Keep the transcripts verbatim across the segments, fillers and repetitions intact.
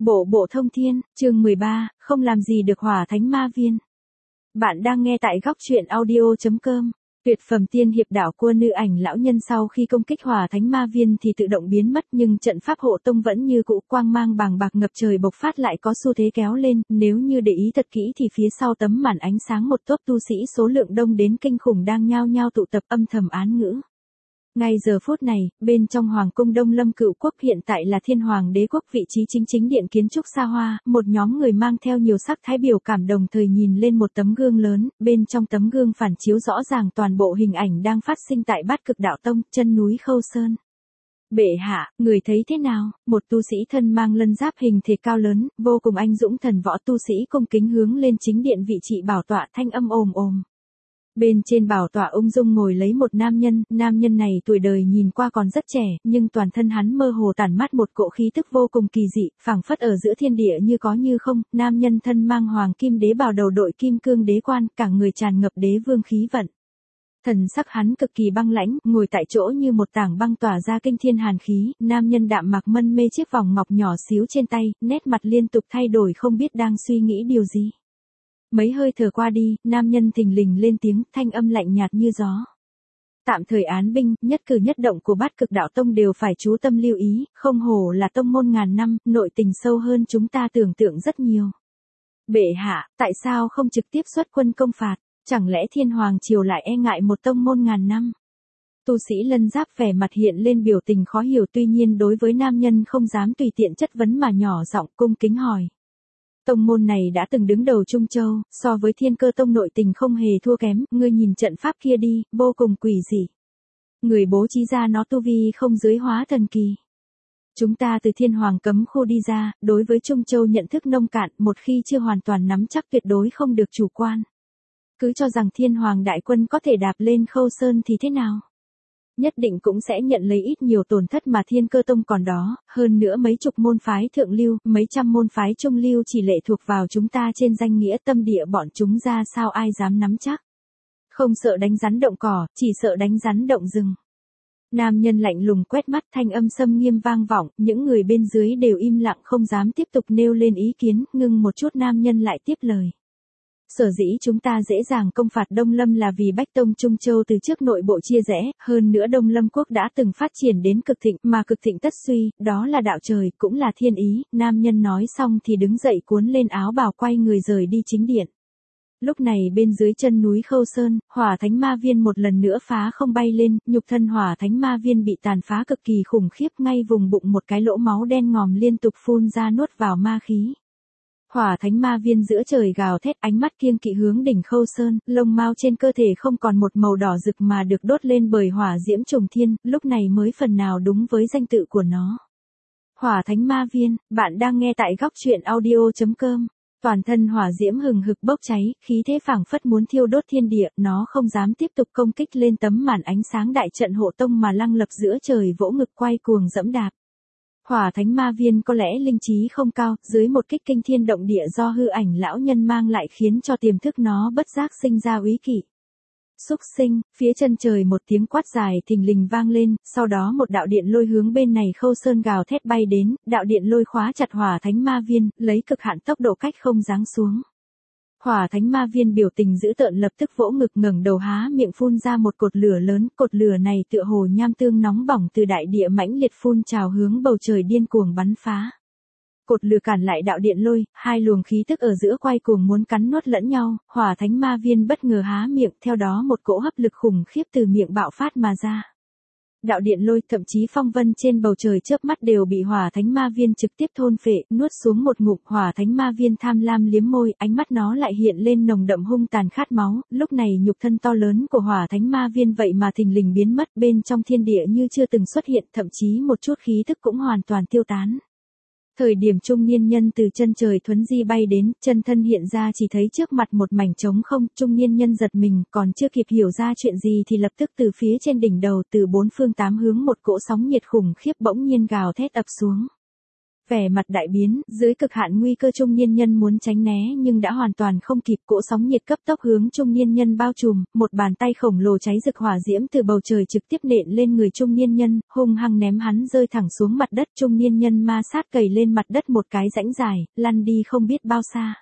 Bộ Bộ Thông Thiên, chương mười ba, không làm gì được Hỏa Thánh Ma Viên. Bạn đang nghe tại góc truyện audio chấm com. Tuyệt phẩm tiên hiệp đảo cua nữ ảnh lão nhân sau khi công kích Hỏa Thánh Ma Viên thì tự động biến mất, nhưng trận pháp hộ tông vẫn như cũ, quang mang bàng bạc ngập trời bộc phát lại có xu thế kéo lên, nếu như để ý thật kỹ thì phía sau tấm màn ánh sáng một tốp tu sĩ số lượng đông đến kinh khủng đang nhao nhao tụ tập âm thầm án ngữ. Ngay giờ phút này, bên trong Hoàng cung Đông Lâm Cựu Quốc, hiện tại là Thiên Hoàng Đế Quốc, vị trí chính chính điện kiến trúc xa hoa, một nhóm người mang theo nhiều sắc thái biểu cảm đồng thời nhìn lên một tấm gương lớn, bên trong tấm gương phản chiếu rõ ràng toàn bộ hình ảnh đang phát sinh tại Bát Cực Đạo Tông, chân núi Khâu Sơn. Bệ hạ, người thấy thế nào? Một tu sĩ thân mang lân giáp hình thể cao lớn, vô cùng anh dũng thần võ tu sĩ cung kính hướng lên chính điện vị trị bảo tọa, thanh âm ồm ồm. Bên trên bảo tọa ung dung ngồi lấy một nam nhân, nam nhân này tuổi đời nhìn qua còn rất trẻ, nhưng toàn thân hắn mơ hồ tản mát một cỗ khí tức vô cùng kỳ dị, phảng phất ở giữa thiên địa như có như không. Nam nhân thân mang hoàng kim đế bào, đầu đội kim cương đế quan, cả người tràn ngập đế vương khí vận. Thần sắc hắn cực kỳ băng lãnh, ngồi tại chỗ như một tảng băng tỏa ra kinh thiên hàn khí. Nam nhân đạm mạc mân mê chiếc vòng ngọc nhỏ xíu trên tay, nét mặt liên tục thay đổi, không biết đang suy nghĩ điều gì. Mấy hơi thở qua đi, nam nhân thình lình lên tiếng, thanh âm lạnh nhạt như gió. Tạm thời án binh, nhất cử nhất động của Bát Cực Đạo Tông đều phải chú tâm lưu ý, không hổ là tông môn ngàn năm, nội tình sâu hơn chúng ta tưởng tượng rất nhiều. Bệ hạ, tại sao không trực tiếp xuất quân công phạt, chẳng lẽ Thiên Hoàng triều lại e ngại một tông môn ngàn năm? Tu sĩ lân giáp vẻ mặt hiện lên biểu tình khó hiểu, tuy nhiên đối với nam nhân không dám tùy tiện chất vấn mà nhỏ giọng cung kính hỏi. Tông môn này đã từng đứng đầu Trung Châu, so với Thiên Cơ Tông nội tình không hề thua kém, ngươi nhìn trận pháp kia đi, vô cùng quỷ dị. Người bố trí ra nó tu vi không dưới hóa thần kỳ. Chúng ta từ Thiên Hoàng cấm khu đi ra, đối với Trung Châu nhận thức nông cạn, một khi chưa hoàn toàn nắm chắc tuyệt đối không được chủ quan. Cứ cho rằng Thiên Hoàng đại quân có thể đạp lên Khâu Sơn thì thế nào? Nhất định cũng sẽ nhận lấy ít nhiều tổn thất mà Thiên Cơ Tông còn đó, hơn nữa mấy chục môn phái thượng lưu, mấy trăm môn phái trung lưu chỉ lệ thuộc vào chúng ta trên danh nghĩa tâm địa, bọn chúng ra sao ai dám nắm chắc. Không sợ đánh rắn động cỏ, chỉ sợ đánh rắn động rừng. Nam nhân lạnh lùng quét mắt, thanh âm xâm nghiêm vang vọng, những người bên dưới đều im lặng không dám tiếp tục nêu lên ý kiến, ngưng một chút nam nhân lại tiếp lời. Sở dĩ chúng ta dễ dàng công phạt Đông Lâm là vì Bách Tông Trung Châu từ trước nội bộ chia rẽ, hơn nữa Đông Lâm quốc đã từng phát triển đến cực thịnh, mà cực thịnh tất suy, đó là đạo trời, cũng là thiên ý. Nam nhân nói xong thì đứng dậy cuốn lên áo bào quay người rời đi chính điện. Lúc này bên dưới chân núi Khâu Sơn, Hỏa Thánh Ma Viên một lần nữa phá không bay lên, nhục thân Hỏa Thánh Ma Viên bị tàn phá cực kỳ khủng khiếp, ngay vùng bụng một cái lỗ máu đen ngòm liên tục phun ra nuốt vào ma khí. Hỏa Thánh Ma Viên giữa trời gào thét, ánh mắt kiêng kỵ hướng đỉnh Khâu Sơn, lông mao trên cơ thể không còn một màu đỏ rực mà được đốt lên bởi hỏa diễm trùng thiên, lúc này mới phần nào đúng với danh tự của nó. Hỏa Thánh Ma Viên, bạn đang nghe tại góc truyện audio chấm com. Toàn thân hỏa diễm hừng hực bốc cháy, khí thế phảng phất muốn thiêu đốt thiên địa, nó không dám tiếp tục công kích lên tấm màn ánh sáng đại trận hộ tông mà lăng lập giữa trời vỗ ngực quay cuồng dẫm đạp. Hỏa Thánh Ma Viên có lẽ linh trí không cao, dưới một kích kinh thiên động địa do hư ảnh lão nhân mang lại khiến cho tiềm thức nó bất giác sinh ra úy kỵ. Xúc sinh, phía chân trời một tiếng quát dài thình lình vang lên, sau đó một đạo điện lôi hướng bên này Khâu Sơn gào thét bay đến, đạo điện lôi khóa chặt Hỏa Thánh Ma Viên, lấy cực hạn tốc độ cách không giáng xuống. Hỏa Thánh Ma Viên biểu tình dữ tợn lập tức vỗ ngực ngẩng đầu há miệng phun ra một cột lửa lớn, cột lửa này tựa hồ nham tương nóng bỏng từ đại địa mãnh liệt phun trào hướng bầu trời điên cuồng bắn phá. Cột lửa cản lại đạo điện lôi, hai luồng khí tức ở giữa quay cuồng muốn cắn nuốt lẫn nhau, Hỏa Thánh Ma Viên bất ngờ há miệng, theo đó một cỗ hấp lực khủng khiếp từ miệng bạo phát mà ra. Đạo điện lôi, thậm chí phong vân trên bầu trời chớp mắt đều bị Hỏa Thánh Ma Viên trực tiếp thôn phệ, nuốt xuống một ngụm. Hỏa Thánh Ma Viên tham lam liếm môi, ánh mắt nó lại hiện lên nồng đậm hung tàn khát máu, lúc này nhục thân to lớn của Hỏa Thánh Ma Viên vậy mà thình lình biến mất, bên trong thiên địa như chưa từng xuất hiện, thậm chí một chút khí thức cũng hoàn toàn tiêu tán. Thời điểm trung niên nhân từ chân trời thuấn di bay đến, chân thân hiện ra chỉ thấy trước mặt một mảnh trống không, trung niên nhân giật mình, còn chưa kịp hiểu ra chuyện gì thì lập tức từ phía trên đỉnh đầu từ bốn phương tám hướng một cỗ sóng nhiệt khủng khiếp bỗng nhiên gào thét ập xuống. Vẻ mặt đại biến, dưới cực hạn nguy cơ trung niên nhân muốn tránh né nhưng đã hoàn toàn không kịp, cỗ sóng nhiệt cấp tốc hướng trung niên nhân bao trùm, một bàn tay khổng lồ cháy rực hỏa diễm từ bầu trời trực tiếp nện lên người trung niên nhân, hung hăng ném hắn rơi thẳng xuống mặt đất, trung niên nhân ma sát cầy lên mặt đất một cái rãnh dài, lăn đi không biết bao xa.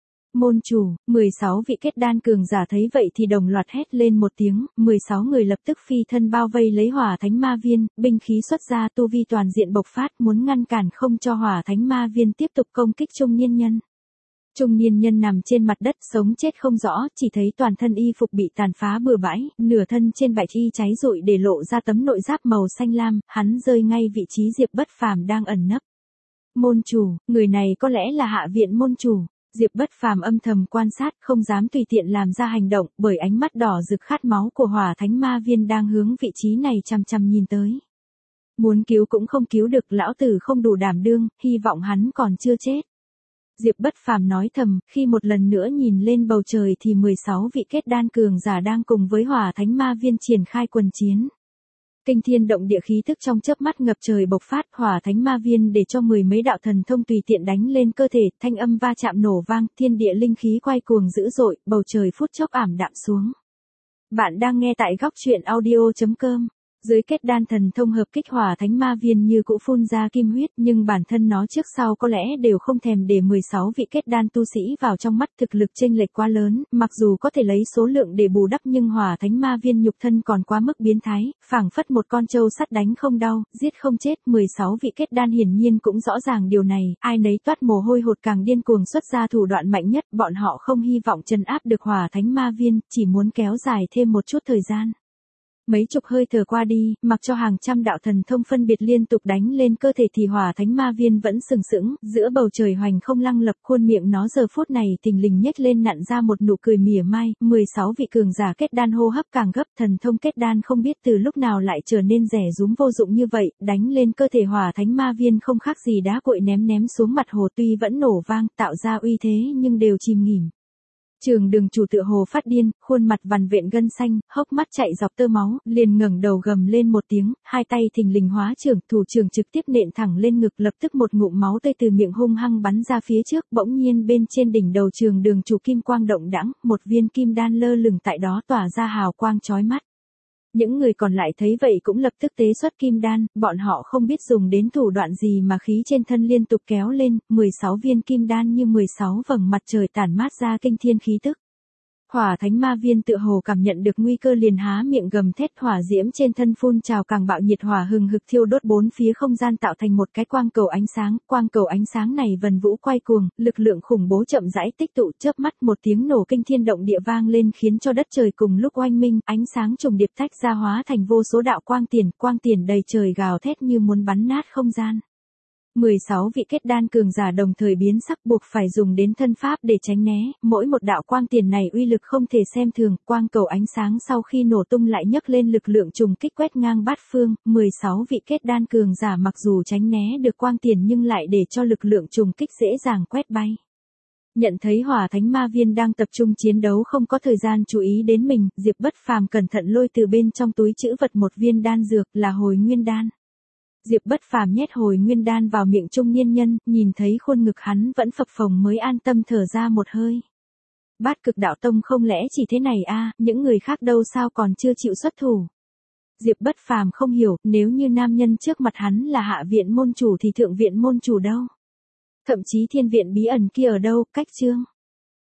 Môn chủ, mười sáu vị kết đan cường giả thấy vậy thì đồng loạt hét lên một tiếng, mười sáu người lập tức phi thân bao vây lấy hỏa thánh ma viên, binh khí xuất ra, tu vi toàn diện bộc phát, muốn ngăn cản không cho hỏa thánh ma viên tiếp tục công kích trung niên nhân. Trung niên nhân nằm trên mặt đất sống chết không rõ, chỉ thấy toàn thân y phục bị tàn phá bừa bãi, nửa thân trên bạch y cháy rụi để lộ ra tấm nội giáp màu xanh lam, hắn rơi ngay vị trí Diệp Bất Phàm đang ẩn nấp. Môn chủ, người này có lẽ là Hạ Viện môn chủ. Diệp Bất Phàm âm thầm quan sát, không dám tùy tiện làm ra hành động, bởi ánh mắt đỏ rực khát máu của hỏa thánh ma viên đang hướng vị trí này chằm chằm nhìn tới. Muốn cứu cũng không cứu được, lão tử không đủ đảm đương, hy vọng hắn còn chưa chết. Diệp Bất Phàm nói thầm, khi một lần nữa nhìn lên bầu trời thì mười sáu vị kết đan cường giả đang cùng với hỏa thánh ma viên triển khai quần chiến. Kinh thiên động địa khí thức trong chớp mắt ngập trời bộc phát, hỏa thánh ma viên để cho mười mấy đạo thần thông tùy tiện đánh lên cơ thể, thanh âm va chạm nổ vang, thiên địa linh khí quay cuồng dữ dội, bầu trời phút chốc ảm đạm xuống. Bạn đang nghe tại góc truyện audio chấm com. Dưới kết đan thần thông hợp kích hỏa thánh ma viên như cũ phun ra kim huyết, nhưng bản thân nó trước sau có lẽ đều không thèm để mười sáu vị kết đan tu sĩ vào trong mắt, thực lực chênh lệch quá lớn, mặc dù có thể lấy số lượng để bù đắp nhưng hỏa thánh ma viên nhục thân còn quá mức biến thái, phảng phất một con trâu sắt đánh không đau, giết không chết, mười sáu vị kết đan hiển nhiên cũng rõ ràng điều này, ai nấy toát mồ hôi hột càng điên cuồng xuất ra thủ đoạn mạnh nhất, bọn họ không hy vọng trấn áp được hỏa thánh ma viên, chỉ muốn kéo dài thêm một chút thời gian. Mấy chục hơi thở qua đi, mặc cho hàng trăm đạo thần thông phân biệt liên tục đánh lên cơ thể thì hỏa thánh ma viên vẫn sừng sững, giữa bầu trời hoành không lăng lập, khuôn miệng nó giờ phút này thình lình nhếch lên nặn ra một nụ cười mỉa mai, mười sáu vị cường giả kết đan hô hấp càng gấp, thần thông kết đan không biết từ lúc nào lại trở nên rẻ rúm vô dụng như vậy, đánh lên cơ thể hỏa thánh ma viên không khác gì đá cuội ném ném xuống mặt hồ, tuy vẫn nổ vang, tạo ra uy thế nhưng đều chìm nghỉm. Trường Đường chủ tựa hồ phát điên, khuôn mặt vằn vện gân xanh, hốc mắt chạy dọc tơ máu, liền ngẩng đầu gầm lên một tiếng, hai tay thình lình hóa trưởng, thủ trưởng trực tiếp nện thẳng lên ngực, lập tức một ngụm máu tươi từ miệng hung hăng bắn ra phía trước, bỗng nhiên bên trên đỉnh đầu Trường Đường chủ kim quang động đãng, một viên kim đan lơ lửng tại đó tỏa ra hào quang chói mắt. Những người còn lại thấy vậy cũng lập tức tế xuất kim đan, bọn họ không biết dùng đến thủ đoạn gì mà khí trên thân liên tục kéo lên, mười sáu viên kim đan như mười sáu vầng mặt trời tản mát ra kinh thiên khí tức. Hỏa thánh ma viên tựa hồ cảm nhận được nguy cơ liền há miệng gầm thét, hỏa diễm trên thân phun trào càng bạo nhiệt, hỏa hừng hực thiêu đốt bốn phía không gian tạo thành một cái quang cầu ánh sáng, quang cầu ánh sáng này vần vũ quay cuồng, lực lượng khủng bố chậm rãi tích tụ, chớp mắt một tiếng nổ kinh thiên động địa vang lên khiến cho đất trời cùng lúc oanh minh, ánh sáng trùng điệp tách ra hóa thành vô số đạo quang tiền, quang tiền đầy trời gào thét như muốn bắn nát không gian. mười sáu vị kết đan cường giả đồng thời biến sắc, buộc phải dùng đến thân pháp để tránh né, mỗi một đạo quang tiền này uy lực không thể xem thường, quang cầu ánh sáng sau khi nổ tung lại nhấc lên lực lượng trùng kích quét ngang bát phương, mười sáu vị kết đan cường giả mặc dù tránh né được quang tiền nhưng lại để cho lực lượng trùng kích dễ dàng quét bay. Nhận thấy hỏa thánh ma viên đang tập trung chiến đấu không có thời gian chú ý đến mình, Diệp Bất Phàm cẩn thận lôi từ bên trong túi trữ vật một viên đan dược là hồi nguyên đan. Diệp Bất Phàm nhét hồi nguyên đan vào miệng trung niên nhân, nhìn thấy khuôn ngực hắn vẫn phập phồng mới an tâm thở ra một hơi. Bát Cực Đạo Tông không lẽ chỉ thế này a, à, những người khác đâu sao còn chưa chịu xuất thủ. Diệp Bất Phàm không hiểu, nếu như nam nhân trước mặt hắn là Hạ Viện môn chủ thì Thượng Viện môn chủ đâu? Thậm chí Thiên Viện bí ẩn kia ở đâu, cách chương.